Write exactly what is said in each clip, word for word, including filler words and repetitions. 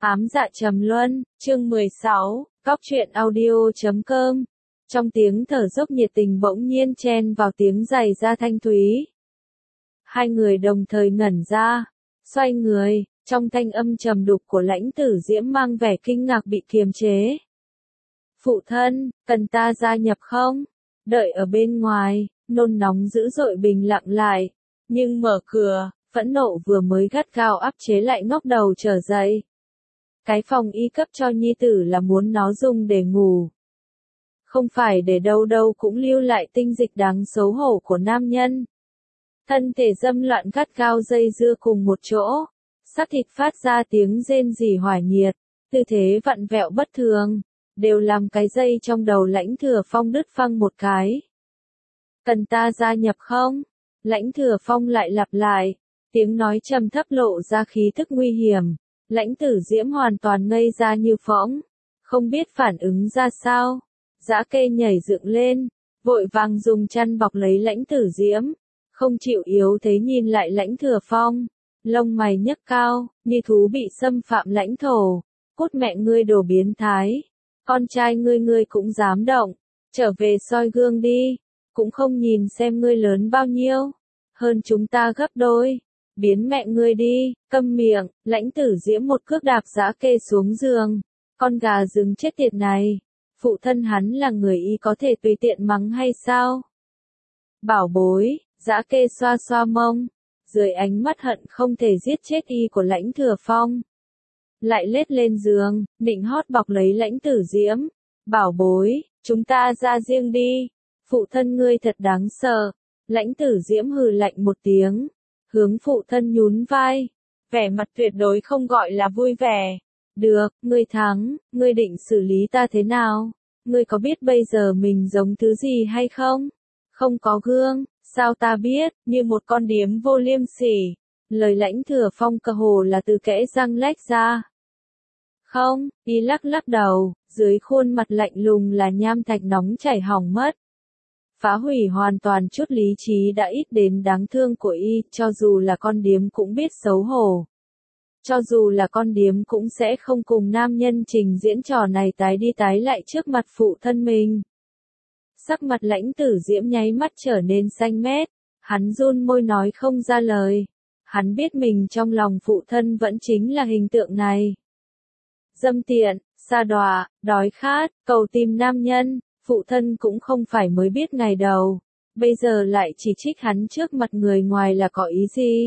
Ám dạ trầm luân, chương mười sáu, cóc truyện audio chấm com. Trong tiếng thở dốc nhiệt tình bỗng nhiên chen vào tiếng giày da thanh thúy. Hai người đồng thời ngẩn ra, xoay người, trong thanh âm trầm đục của Lãnh Tử Diễm mang vẻ kinh ngạc bị kiềm chế. Phụ thân, cần ta gia nhập không? Đợi ở bên ngoài, nôn nóng dữ dội bình lặng lại, nhưng mở cửa, phẫn nộ vừa mới gắt gao áp chế lại ngóc đầu trở dậy. Cái phòng y cấp cho nhi tử là muốn nó dùng để ngủ. Không phải để đâu đâu cũng lưu lại tinh dịch đáng xấu hổ của nam nhân. Thân thể dâm loạn gắt gao dây dưa cùng một chỗ, xác thịt phát ra tiếng rên rỉ hỏa nhiệt, tư thế vặn vẹo bất thường, đều làm cái dây trong đầu Lãnh Thừa Phong đứt phăng một cái. Cần ta gia nhập không? Lãnh Thừa Phong lại lặp lại, tiếng nói trầm thấp lộ ra khí tức nguy hiểm. Lãnh Tử Diễm hoàn toàn ngây ra như phỗng, không biết phản ứng ra sao. Dã Kê nhảy dựng lên, vội vàng dùng chăn bọc lấy Lãnh Tử Diễm, không chịu yếu thế nhìn lại Lãnh Thừa Phong, lông mày nhấc cao, như thú bị xâm phạm lãnh thổ. Cút mẹ ngươi đồ biến thái, con trai ngươi ngươi cũng dám động, trở về soi gương đi, cũng không nhìn xem ngươi lớn bao nhiêu, hơn chúng ta gấp đôi. Biến mẹ ngươi đi, câm miệng. Lãnh Tử Diễm một cước đạp Dã Kê xuống giường. Con gà rừng chết tiệt này, phụ thân hắn là người y có thể tùy tiện mắng hay sao? Bảo bối, Dã Kê xoa xoa mông, dưới ánh mắt hận không thể giết chết y của Lãnh Thừa Phong. Lại lết lên giường, định hót bọc lấy Lãnh Tử Diễm. Bảo bối, chúng ta ra riêng đi, phụ thân ngươi thật đáng sợ. Lãnh Tử Diễm hừ lạnh một tiếng, hướng phụ thân nhún vai, vẻ mặt tuyệt đối không gọi là vui vẻ. Được, ngươi thắng, ngươi định xử lý ta thế nào? Ngươi có biết bây giờ mình giống thứ gì hay không? Không có gương, sao ta biết, như một con điếm vô liêm sỉ. Lời Lãnh Thừa Phong cơ hồ là từ kẽ răng lách ra. Không, y lắc lắc đầu, dưới khuôn mặt lạnh lùng là nham thạch nóng chảy hỏng mất. Phá hủy hoàn toàn chút lý trí đã ít đến đáng thương của y, cho dù là con điếm cũng biết xấu hổ. Cho dù là con điếm cũng sẽ không cùng nam nhân trình diễn trò này tái đi tái lại trước mặt phụ thân mình. Sắc mặt Lãnh Tử Diễm nháy mắt trở nên xanh mét, hắn run môi nói không ra lời. Hắn biết mình trong lòng phụ thân vẫn chính là hình tượng này. Dâm tiện, sa đọa, đói khát, cầu tìm nam nhân. Phụ thân cũng không phải mới biết ngày đầu, bây giờ lại chỉ trích hắn trước mặt người ngoài là có ý gì?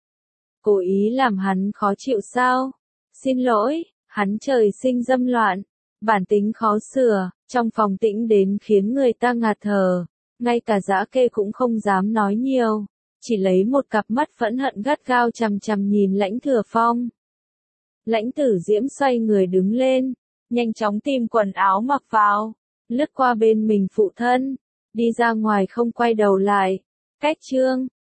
Cố ý làm hắn khó chịu sao? Xin lỗi, hắn trời sinh dâm loạn, bản tính khó sửa, trong phòng tĩnh đến khiến người ta ngạt thở, ngay cả Dã Kê cũng không dám nói nhiều, chỉ lấy một cặp mắt phẫn hận gắt gao chằm chằm nhìn Lãnh Thừa Phong. Lãnh Tử Diễm xoay người đứng lên, nhanh chóng tìm quần áo mặc vào. Lướt qua bên mình phụ thân, đi ra ngoài không quay đầu lại. Cách chương,